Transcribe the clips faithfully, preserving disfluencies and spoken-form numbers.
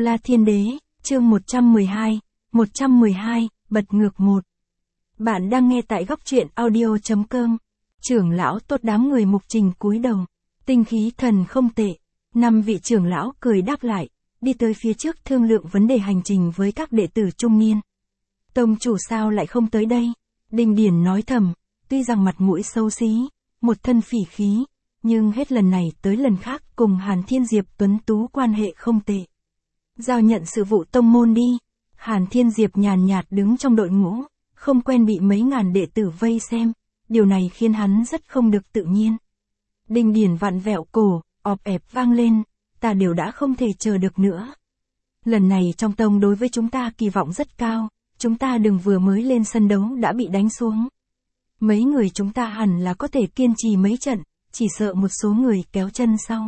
La Thiên Đế, chương một trăm mười hai, một trăm mười hai, bật ngược một. Bạn đang nghe tại góc truyện audio chấm com. Trưởng lão tốt đám người mục trình cúi đầu. Tinh khí thần không tệ. Năm vị trưởng lão cười đáp lại, đi tới phía trước thương lượng vấn đề hành trình với các đệ tử trung niên. Tông chủ sao lại không tới đây? Đinh Điển nói thầm, tuy rằng mặt mũi xấu xí, một thân phỉ khí, nhưng hết lần này tới lần khác cùng Hàn Thiên Diệp tuấn tú quan hệ không tệ. Giao nhận sự vụ tông môn đi. Hàn Thiên Diệp nhàn nhạt đứng trong đội ngũ, không quen bị mấy ngàn đệ tử vây xem, điều này khiến hắn rất không được tự nhiên. Đinh Điển vặn vẹo cổ, ọp ẹp vang lên, ta đều đã không thể chờ được nữa. Lần này trong tông đối với chúng ta kỳ vọng rất cao, chúng ta đừng vừa mới lên sân đấu đã bị đánh xuống. Mấy người chúng ta hẳn là có thể kiên trì mấy trận, chỉ sợ một số người kéo chân sau.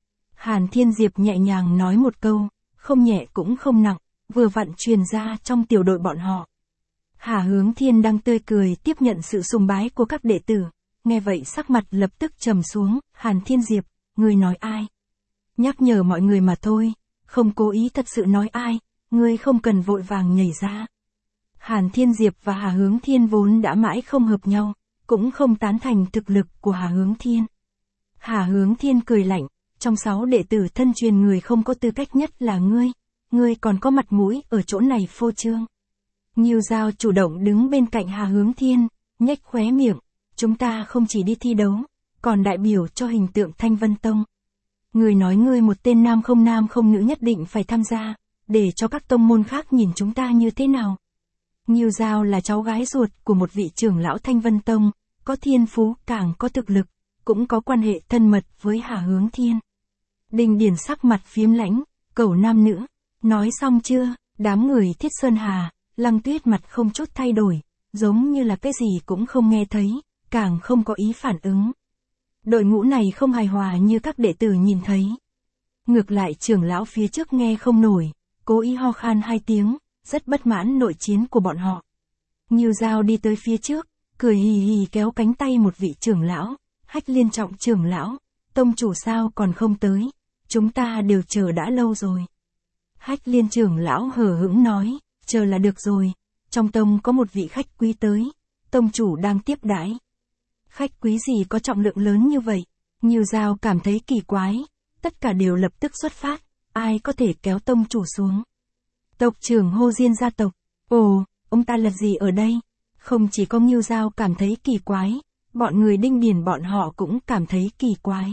Hàn Thiên Diệp nhẹ nhàng nói một câu, không nhẹ cũng không nặng, vừa vặn truyền ra trong tiểu đội bọn họ. Hà Hướng Thiên đang tươi cười tiếp nhận sự sùng bái của các đệ tử, nghe vậy sắc mặt lập tức trầm xuống. Hàn Thiên Diệp, ngươi nói ai? Nhắc nhở mọi người mà thôi, không cố ý thật sự nói ai, ngươi không cần vội vàng nhảy ra. Hàn Thiên Diệp và Hà Hướng Thiên vốn đã mãi không hợp nhau, cũng không tán thành thực lực của Hà Hướng Thiên. Hà Hướng Thiên cười lạnh, trong sáu đệ tử thân truyền người không có tư cách nhất là ngươi, ngươi còn có mặt mũi ở chỗ này phô trương. Ngưu Giao chủ động đứng bên cạnh Hà Hướng Thiên, nhếch khóe miệng, chúng ta không chỉ đi thi đấu, còn đại biểu cho hình tượng Thanh Vân Tông. Ngươi nói ngươi một tên nam không nam không nữ nhất định phải tham gia, để cho các tông môn khác nhìn chúng ta như thế nào. Ngưu Giao là cháu gái ruột của một vị trưởng lão Thanh Vân Tông, có thiên phú càng có thực lực, cũng có quan hệ thân mật với Hà Hướng Thiên. Đinh Điển sắc mặt phiếm lãnh, cẩu nam nữ, nói xong chưa? Đám người Thiết Sơn Hà, Lăng Tuyết mặt không chút thay đổi, giống như là cái gì cũng không nghe thấy, càng không có ý phản ứng. Đội ngũ này không hài hòa như các đệ tử nhìn thấy. Ngược lại trưởng lão phía trước nghe không nổi, cố ý ho khan hai tiếng, rất bất mãn nội chiến của bọn họ. Ngưu Giao đi tới phía trước, cười hì hì kéo cánh tay một vị trưởng lão, Hách Liên Trọng trưởng lão, tông chủ sao còn không tới, chúng ta đều chờ đã lâu rồi. Hách Liên trưởng lão hờ hững nói, chờ là được rồi, trong tông có một vị khách quý tới, tông chủ đang tiếp đãi. Khách quý gì có trọng lượng lớn như vậy? Ngưu Giao cảm thấy kỳ quái, tất cả đều lập tức xuất phát, ai có thể kéo tông chủ xuống. Tộc trưởng Hồ Diên gia tộc, ồ, ông ta là gì ở đây? Không chỉ có Ngưu Giao cảm thấy kỳ quái, bọn người Đinh Điển bọn họ cũng cảm thấy kỳ quái.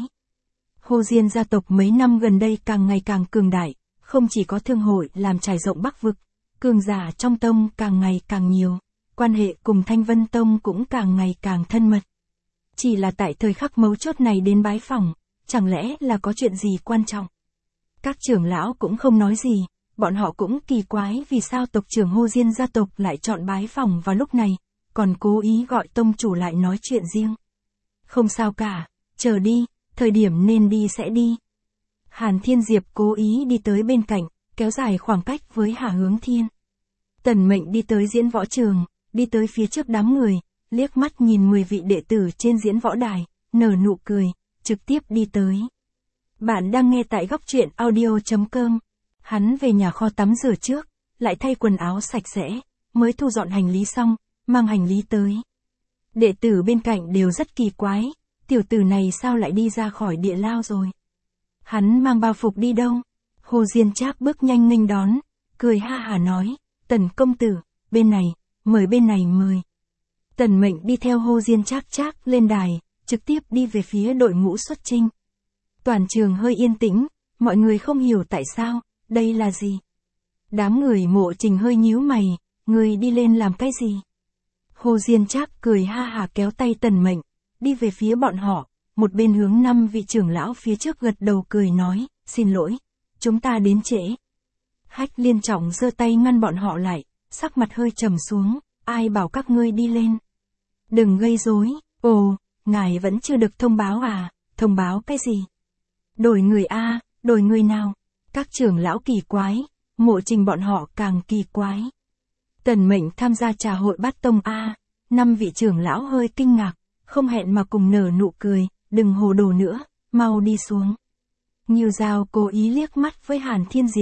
Hồ Diên gia tộc mấy năm gần đây càng ngày càng cường đại, không chỉ có thương hội làm trải rộng Bắc vực, cường giả trong tông càng ngày càng nhiều, quan hệ cùng Thanh Vân Tông cũng càng ngày càng thân mật. Chỉ là tại thời khắc mấu chốt này đến bái phỏng, chẳng lẽ là có chuyện gì quan trọng? Các trưởng lão cũng không nói gì, bọn họ cũng kỳ quái vì sao tộc trưởng Hồ Diên gia tộc lại chọn bái phỏng vào lúc này, còn cố ý gọi tông chủ lại nói chuyện riêng. Không sao cả, chờ đi, thời điểm nên đi sẽ đi. Hàn Thiên Diệp cố ý đi tới bên cạnh, kéo dài khoảng cách với Hà Hướng Thiên. Tần Mệnh đi tới diễn võ trường, đi tới phía trước đám người, liếc mắt nhìn mười vị đệ tử trên diễn võ đài, nở nụ cười, trực tiếp đi tới. Bạn đang nghe tại góc truyện audio chấm com. Hắn về nhà kho tắm rửa trước, lại thay quần áo sạch sẽ, mới thu dọn hành lý xong, mang hành lý tới. Đệ tử bên cạnh đều rất kỳ quái, tiểu tử này sao lại đi ra khỏi địa lao rồi? Hắn mang bao phục đi đâu? Hồ Diên Trác bước nhanh nghênh đón, cười ha hà nói, Tần công tử, bên này, mời bên này mời. Tần Mệnh đi theo Hồ Diên Trác Trác lên đài, trực tiếp đi về phía đội ngũ xuất chinh. Toàn trường hơi yên tĩnh, mọi người không hiểu tại sao, đây là gì? Đám người Mộ Trình hơi nhíu mày, người đi lên làm cái gì? Hồ Diên Trác cười ha hà kéo tay Tần Mệnh, đi về phía bọn họ, một bên hướng năm vị trưởng lão phía trước gật đầu cười nói, xin lỗi, chúng ta đến trễ. Hách Liên Trọng giơ tay ngăn bọn họ lại, sắc mặt hơi trầm xuống, ai bảo các ngươi đi lên? Đừng gây rối, ồ, ngài vẫn chưa được thông báo à, thông báo cái gì? Đổi người a, à, đổi người nào? Các trưởng lão kỳ quái, Mộ Trình bọn họ càng kỳ quái. Tần Mệnh tham gia trà hội bát tông a, năm vị trưởng lão hơi kinh ngạc, không hẹn mà cùng nở nụ cười, đừng hồ đồ nữa, mau đi xuống. Ngưu Giao cố ý liếc mắt với Hàn Thiên Diệp,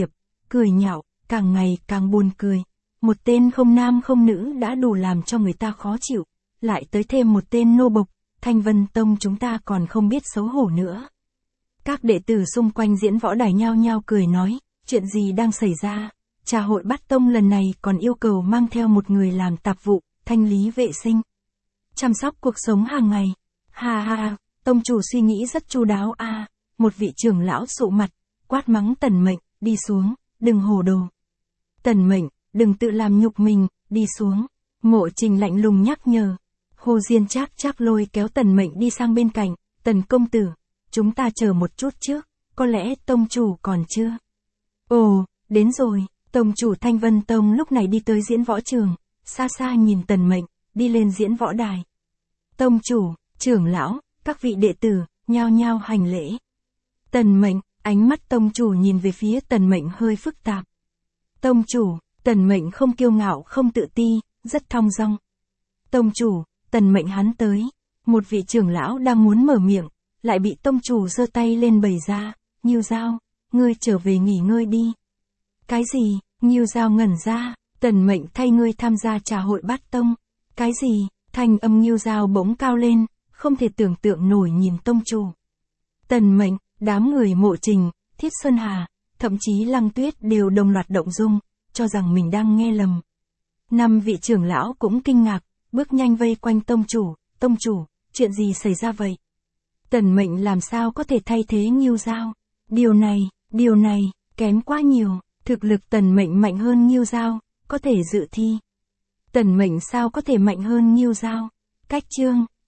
cười nhạo, càng ngày càng buồn cười. Một tên không nam không nữ đã đủ làm cho người ta khó chịu, lại tới thêm một tên nô bộc, Thanh Vân Tông chúng ta còn không biết xấu hổ nữa. Các đệ tử xung quanh diễn võ đài nhao nhao cười nói, chuyện gì đang xảy ra? Trà hội Bát Tông lần này còn yêu cầu mang theo một người làm tạp vụ, thanh lý vệ sinh, chăm sóc cuộc sống hàng ngày. Ha ha, tông chủ suy nghĩ rất chu đáo a. À. Một vị trưởng lão sụ mặt, quát mắng Tần Mệnh, đi xuống, đừng hồ đồ. Tần Mệnh, đừng tự làm nhục mình, đi xuống. Mộ Trình lạnh lùng nhắc nhở. Hồ Diên Trác Trác lôi kéo Tần Mệnh đi sang bên cạnh, Tần công tử, chúng ta chờ một chút trước, có lẽ tông chủ còn chưa. Ồ, đến rồi, tông chủ Thanh Vân Tông lúc này đi tới diễn võ trường, xa xa nhìn Tần Mệnh, đi lên diễn võ đài. Tông chủ, trưởng lão, các vị đệ tử, nhao nhao hành lễ. Tần Mệnh, ánh mắt tông chủ nhìn về phía Tần Mệnh hơi phức tạp. Tông chủ, Tần Mệnh không kiêu ngạo không tự ti, rất thong dong. Tông chủ, Tần Mệnh hắn tới. Một vị trưởng lão đang muốn mở miệng, lại bị tông chủ giơ tay lên bày ra. Nhiêu Giao, ngươi trở về nghỉ ngơi đi. Cái gì? Nhiêu Giao ngẩn ra. Tần Mệnh thay ngươi tham gia trà hội Bát Tông. Cái gì? Thanh âm Nhiêu Giao bỗng cao lên, không thể tưởng tượng nổi nhìn tông chủ. Tần Mệnh, đám người Mộ Trình, Thiết Sơn Hà, thậm chí Lăng Tuyết đều đồng loạt động dung, cho rằng mình đang nghe lầm. Năm vị trưởng lão cũng kinh ngạc, bước nhanh vây quanh tông chủ. Tông chủ, chuyện gì xảy ra vậy? Tần Mệnh làm sao có thể thay thế Nhiêu Giao? Điều này, điều này, kém quá nhiều, thực lực Tần Mệnh mạnh hơn Nhiêu Giao, có thể dự thi. Tần Mệnh sao có thể mạnh hơn Nhiêu Giao? Cách chương.